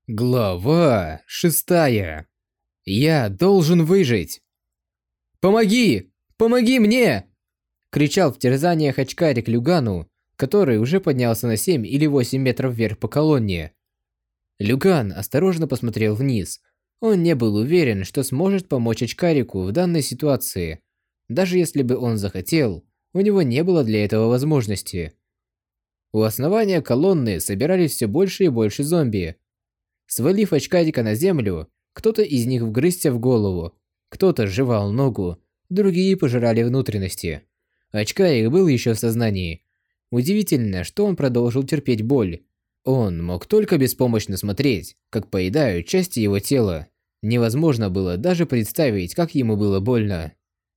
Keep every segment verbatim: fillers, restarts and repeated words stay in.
Глава шестая. Я должен выжить. «Помоги! Помоги мне!» кричал в терзаниях очкарик Люгану, который уже поднялся на семь или восемь метров вверх по колонне. Люган осторожно посмотрел вниз. Он не был уверен, что сможет помочь очкарику в данной ситуации. Даже если бы он захотел, у него не было для этого возможности. У основания колонны собирались все больше и больше зомби. Свалив очкарика на землю, кто-то из них вгрызся в голову, кто-то жевал ногу, другие пожирали внутренности. Очкарик был еще в сознании. Удивительно, что он продолжил терпеть боль. Он мог только беспомощно смотреть, как поедают части его тела. Невозможно было даже представить, как ему было больно.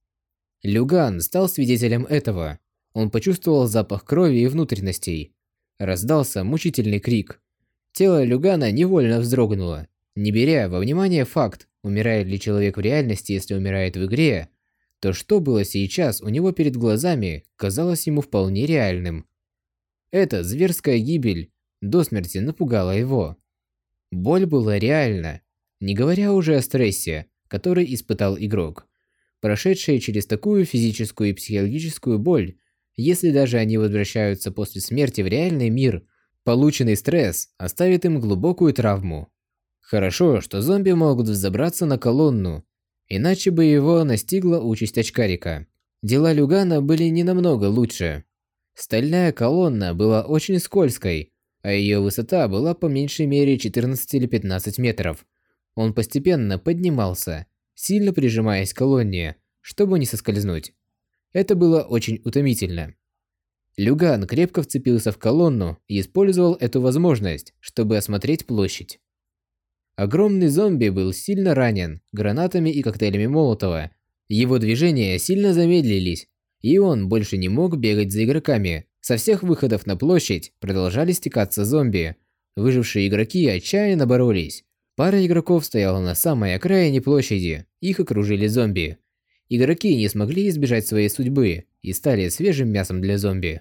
Люган стал свидетелем этого. Он почувствовал запах крови и внутренностей. Раздался мучительный крик. Тело Люгана невольно вздрогнуло. Не беря во внимание факт, умирает ли человек в реальности, если умирает в игре, то что было сейчас у него перед глазами, казалось ему вполне реальным. Эта зверская гибель до смерти напугала его. Боль была реальна, не говоря уже о стрессе, который испытал игрок. Прошедшие через такую физическую и психологическую боль, если даже они возвращаются после смерти в реальный мир, полученный стресс оставит им глубокую травму. Хорошо, что зомби могут взобраться на колонну, иначе бы его настигла участь очкарика. Дела Люгана были не намного лучше. Стальная колонна была очень скользкой, а ее высота была по меньшей мере четырнадцать или пятнадцать метров. Он постепенно поднимался, сильно прижимаясь к колонне, чтобы не соскользнуть. Это было очень утомительно. Люган крепко вцепился в колонну и использовал эту возможность, чтобы осмотреть площадь. Огромный зомби был сильно ранен гранатами и коктейлями Молотова. Его движения сильно замедлились, и он больше не мог бегать за игроками. Со всех выходов на площадь продолжали стекаться зомби. Выжившие игроки отчаянно боролись. Пара игроков стояла на самой окраине площади, их окружили зомби. Игроки не смогли избежать своей судьбы и стали свежим мясом для зомби.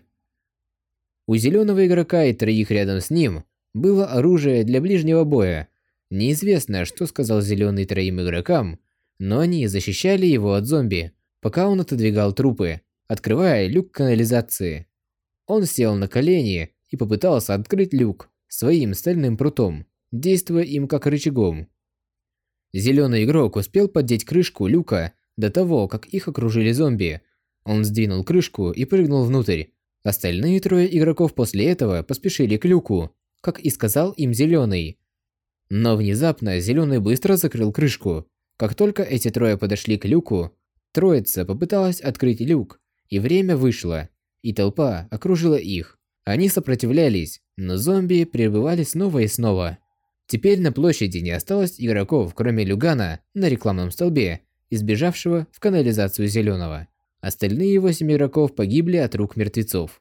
У зеленого игрока и троих рядом с ним было оружие для ближнего боя. Неизвестно, что сказал зеленый троим игрокам, но они защищали его от зомби, пока он отодвигал трупы, открывая люк канализации. Он сел на колени и попытался открыть люк своим стальным прутом, действуя им как рычагом. Зеленый игрок успел поддеть крышку люка до того, как их окружили зомби. Он сдвинул крышку и прыгнул внутрь. Остальные трое игроков после этого поспешили к люку, как и сказал им зеленый. Но внезапно зеленый быстро закрыл крышку. Как только эти трое подошли к люку, троица попыталась открыть люк, и время вышло, и толпа окружила их. Они сопротивлялись, но зомби прибывали снова и снова. Теперь на площади не осталось игроков, кроме Люгана на рекламном столбе, избежавшего в канализацию зеленого. Остальные восемь игроков погибли от рук мертвецов.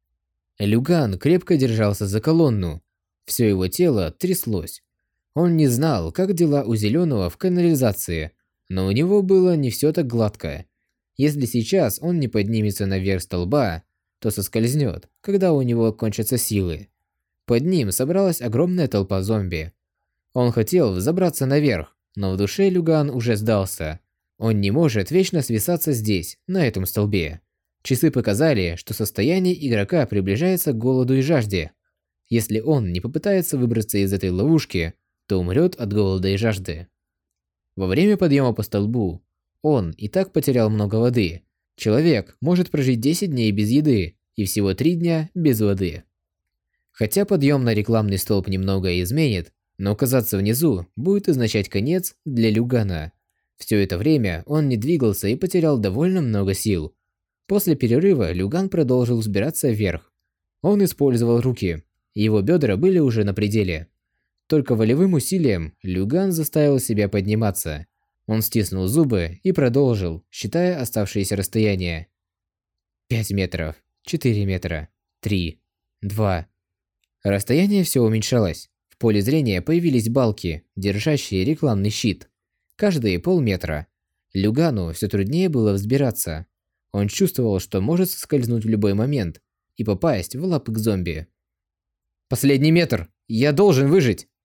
Люган крепко держался за колонну. Все его тело тряслось. Он не знал, как дела у зеленого в канализации, но у него было не все так гладко. Если сейчас он не поднимется наверх столба, то соскользнет, когда у него кончатся силы. Под ним собралась огромная толпа зомби. Он хотел взобраться наверх, но в душе Люган уже сдался. Он не может вечно свисаться здесь, на этом столбе. Часы показали, что состояние игрока приближается к голоду и жажде. Если он не попытается выбраться из этой ловушки, то умрет от голода и жажды. Во время подъема по столбу он и так потерял много воды. Человек может прожить десять дней без еды и всего три дня без воды. Хотя подъем на рекламный столб немного изменит, но оказаться внизу будет означать конец для Люгана. Все это время он не двигался и потерял довольно много сил. После перерыва Люган продолжил взбираться вверх. Он использовал руки, его бедра были уже на пределе. Только волевым усилием Люган заставил себя подниматься. Он стиснул зубы и продолжил, считая оставшиеся расстояния. пять метров, четыре метра, три, два. Расстояние все уменьшалось. В поле зрения появились балки, держащие рекламный щит. Каждые полметра. Люгану все труднее было взбираться. Он чувствовал, что может соскользнуть в любой момент и попасть в лапы к зомби. «Последний метр! Я должен выжить!»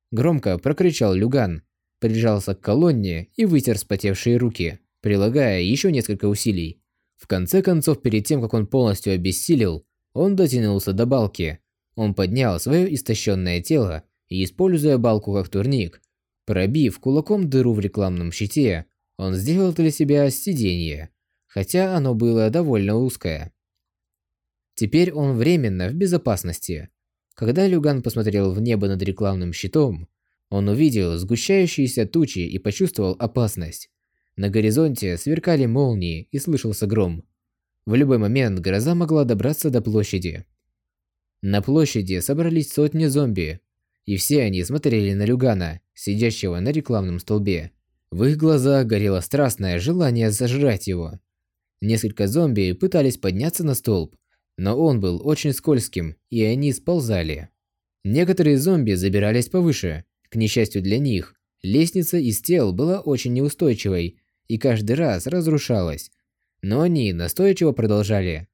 Громко прокричал Люган, прижался к колонне и вытер вспотевшие руки, прилагая еще несколько усилий. В конце концов, перед тем, как он полностью обессилел, он дотянулся до балки. Он поднял свое истощенное тело и, используя балку как турник, пробив кулаком дыру в рекламном щите, он сделал для себя сиденье, хотя оно было довольно узкое. Теперь он временно в безопасности. Когда Люган посмотрел в небо над рекламным щитом, он увидел сгущающиеся тучи и почувствовал опасность. На горизонте сверкали молнии и слышался гром. В любой момент гроза могла добраться до площади. На площади собрались сотни зомби, и все они смотрели на Люгана, сидящего на рекламном столбе. В их глазах горело страстное желание сожрать его. Несколько зомби пытались подняться на столб, но он был очень скользким, и они сползали. Некоторые зомби забирались повыше. К несчастью для них, лестница из тел была очень неустойчивой и каждый раз разрушалась. Но они настойчиво продолжали.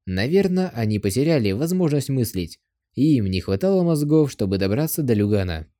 Наверное, они потеряли возможность мыслить, и им не хватало мозгов, чтобы добраться до Люгана.